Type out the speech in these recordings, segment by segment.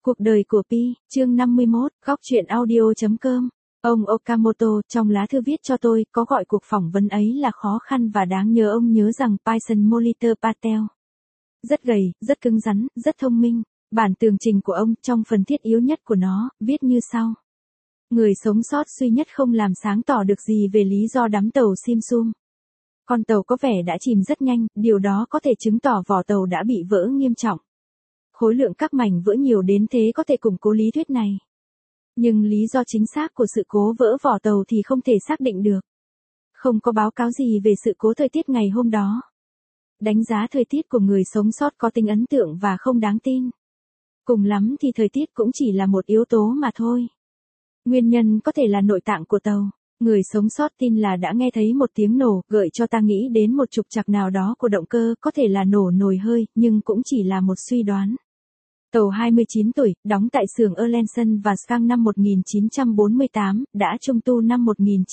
Cuộc đời của Pi, chương 51, góc truyện audio.com. Ông Okamoto trong lá thư viết cho tôi có gọi cuộc phỏng vấn ấy là khó khăn và đáng nhớ. Ông nhớ rằng Python Monitor Patel rất gầy, rất cứng rắn, rất thông minh. Bản tường trình của ông trong phần thiết yếu nhất của nó, viết như sau. Người sống sót duy nhất không làm sáng tỏ được gì về lý do đắm tàu Simsum. Con tàu có vẻ đã chìm rất nhanh, điều đó có thể chứng tỏ vỏ tàu đã bị vỡ nghiêm trọng. Khối lượng các mảnh vỡ nhiều đến thế có thể củng cố lý thuyết này. Nhưng lý do chính xác của sự cố vỡ vỏ tàu thì không thể xác định được. Không có báo cáo gì về sự cố thời tiết ngày hôm đó. Đánh giá thời tiết của người sống sót có tính ấn tượng và không đáng tin. Cùng lắm thì thời tiết cũng chỉ là một yếu tố mà thôi. Nguyên nhân có thể là nội tạng của tàu. Người sống sót tin là đã nghe thấy một tiếng nổ, gợi cho ta nghĩ đến một trục trặc nào đó của động cơ, có thể là nổ nồi hơi, nhưng cũng chỉ là một suy đoán. Tàu 29 tuổi, đóng tại xưởng Erlenson và Skang năm 1948, đã trung tu năm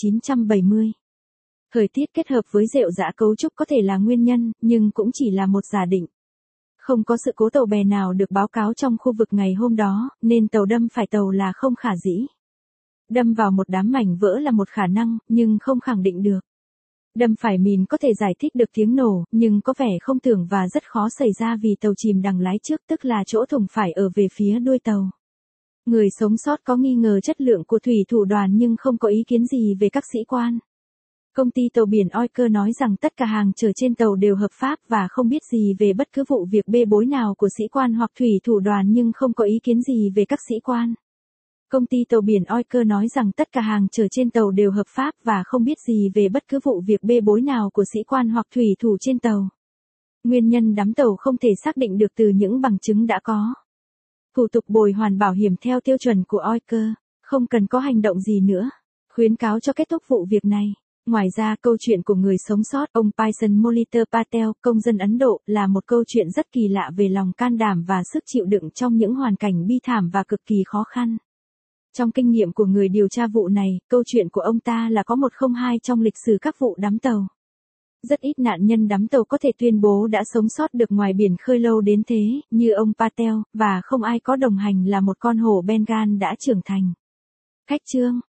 1970. Thời tiết kết hợp với rệu rã cấu trúc có thể là nguyên nhân, nhưng cũng chỉ là một giả định. Không có sự cố tàu bè nào được báo cáo trong khu vực ngày hôm đó, nên tàu đâm phải tàu là không khả dĩ. Đâm vào một đám mảnh vỡ là một khả năng, nhưng không khẳng định được. Đâm phải mìn có thể giải thích được tiếng nổ, nhưng có vẻ không tưởng và rất khó xảy ra vì tàu chìm đằng lái trước, tức là chỗ thủng phải ở về phía đuôi tàu. Người sống sót có nghi ngờ chất lượng của thủy thủ đoàn nhưng không có ý kiến gì về các sĩ quan. Công ty tàu biển Oiker nói rằng tất cả hàng chở trên tàu đều hợp pháp và không biết gì về bất cứ vụ việc bê bối nào của sĩ quan hoặc thủy thủ đoàn nhưng không có ý kiến gì về các sĩ quan. Công ty tàu biển Oiker nói rằng tất cả hàng chở trên tàu đều hợp pháp và không biết gì về bất cứ vụ việc bê bối nào của sĩ quan hoặc thủy thủ trên tàu. Nguyên nhân đắm tàu không thể xác định được từ những bằng chứng đã có. Thủ tục bồi hoàn bảo hiểm theo tiêu chuẩn của Oiker, không cần có hành động gì nữa. Khuyến cáo cho kết thúc vụ việc này. Ngoài ra câu chuyện của người sống sót, ông Python Monitor Patel, công dân Ấn Độ, là một câu chuyện rất kỳ lạ về lòng can đảm và sức chịu đựng trong những hoàn cảnh bi thảm và cực kỳ khó khăn. Trong kinh nghiệm của người điều tra vụ này, câu chuyện của ông ta là có 102 trong lịch sử các vụ đắm tàu. Rất ít nạn nhân đắm tàu có thể tuyên bố đã sống sót được ngoài biển khơi lâu đến thế, như ông Patel, và không ai có đồng hành là một con hổ Bengal đã trưởng thành. Khách chương.